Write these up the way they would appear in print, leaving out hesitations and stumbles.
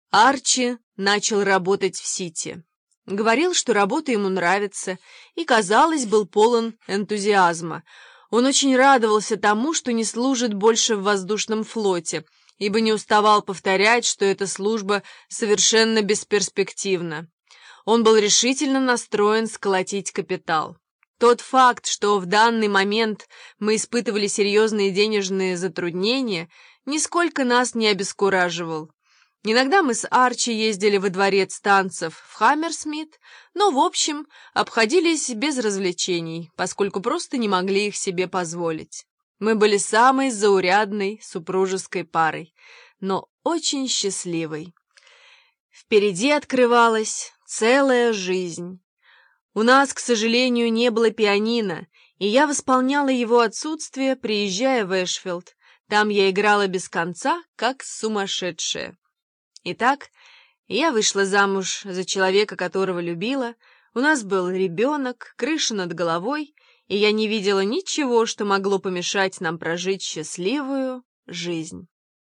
Арчи начал работать в Сити. Говорил, что работа ему нравится, и, казалось, был полон энтузиазма. Он очень радовался тому, что не служит больше в воздушном флоте, ибо не уставал повторять, что эта служба совершенно бесперспективна. Он был решительно настроен сколотить капитал. Тот факт, что в данный момент мы испытывали серьезные денежные затруднения, нисколько нас не обескураживал. Иногда мы с Арчи ездили во дворец танцев в Хаммерсмит, но, в общем, обходились без развлечений, поскольку просто не могли их себе позволить. Мы были самой заурядной супружеской парой, но очень счастливой. Впереди открывалась целая жизнь. У нас, к сожалению, не было пианино, и я восполняла его отсутствие, приезжая в Эшфилд. Там я играла без конца, как сумасшедшая. Итак, я вышла замуж за человека, которого любила, у нас был ребенок, крыша над головой, и я не видела ничего, что могло помешать нам прожить счастливую жизнь.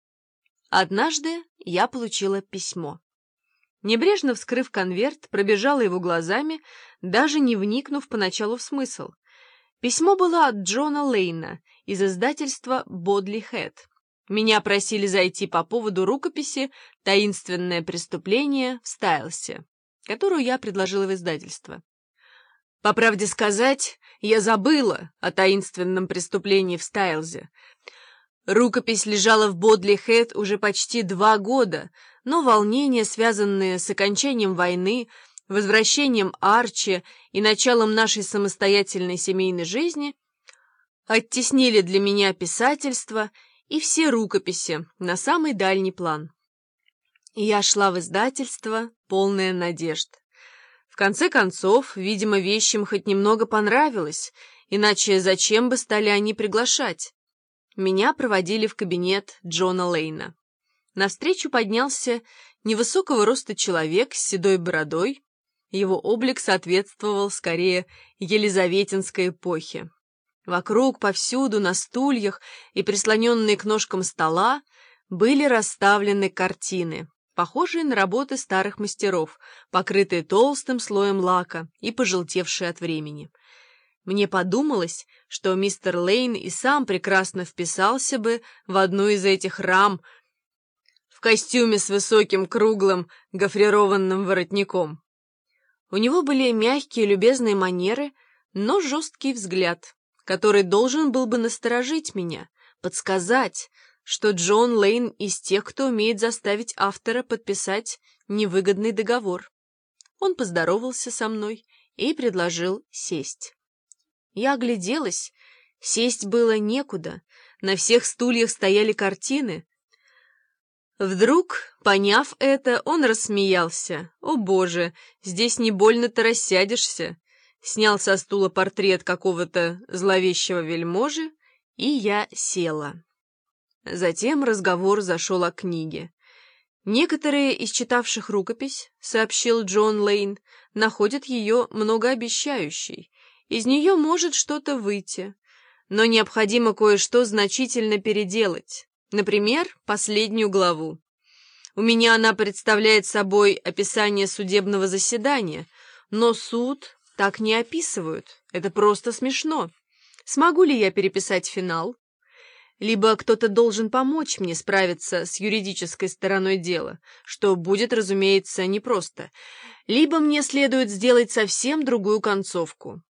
Однажды я получила письмо. Небрежно вскрыв конверт, пробежала его глазами, даже не вникнув поначалу в смысл. Письмо было от Джона Лейна из издательства «Бодли Хэт». Меня просили зайти по поводу рукописи «Таинственное преступление» в Стайлсе, которую я предложила в издательство. По правде сказать, я забыла о таинственном преступлении в Стайлзе. Рукопись лежала в Бодли Хэт уже почти 2 года, но волнения, связанные с окончанием войны, возвращением Арчи и началом нашей самостоятельной семейной жизни, оттеснили для меня писательство и все рукописи на самый дальний план. Я шла в издательство, полная надежд. В конце концов, видимо, вещам хоть немного понравилось, иначе зачем бы стали они приглашать? Меня проводили в кабинет Джона Лейна. Навстречу поднялся невысокого роста человек с седой бородой. Его облик соответствовал скорее елизаветинской эпохе. Вокруг, повсюду, на стульях и прислоненные к ножкам стола были расставлены картины, похожие на работы старых мастеров, покрытые толстым слоем лака и пожелтевшие от времени. Мне подумалось, что мистер Лейн и сам прекрасно вписался бы в одну из этих рам в костюме с высоким круглым гофрированным воротником. У него были мягкие любезные манеры, но жесткий взгляд, который должен был бы насторожить меня, подсказать, что Джон Лейн из тех, кто умеет заставить автора подписать невыгодный договор. Он поздоровался со мной и предложил сесть. Я огляделась, сесть было некуда, на всех стульях стояли картины. Вдруг, поняв это, он рассмеялся. «О, Боже, здесь не больно-то рассядешься!» Снял со стула портрет какого-то зловещего вельможи, и я села. Затем разговор зашел о книге. «Некоторые из читавших рукопись, — сообщил Джон Лейн, — находят ее многообещающей. Из нее может что-то выйти, но необходимо кое-что значительно переделать. Например, последнюю главу. У меня она представляет собой описание судебного заседания, но суд так не описывают. Это просто смешно. Смогу ли я переписать финал? Либо кто-то должен помочь мне справиться с юридической стороной дела, что будет, разумеется, непросто. Либо мне следует сделать совсем другую концовку.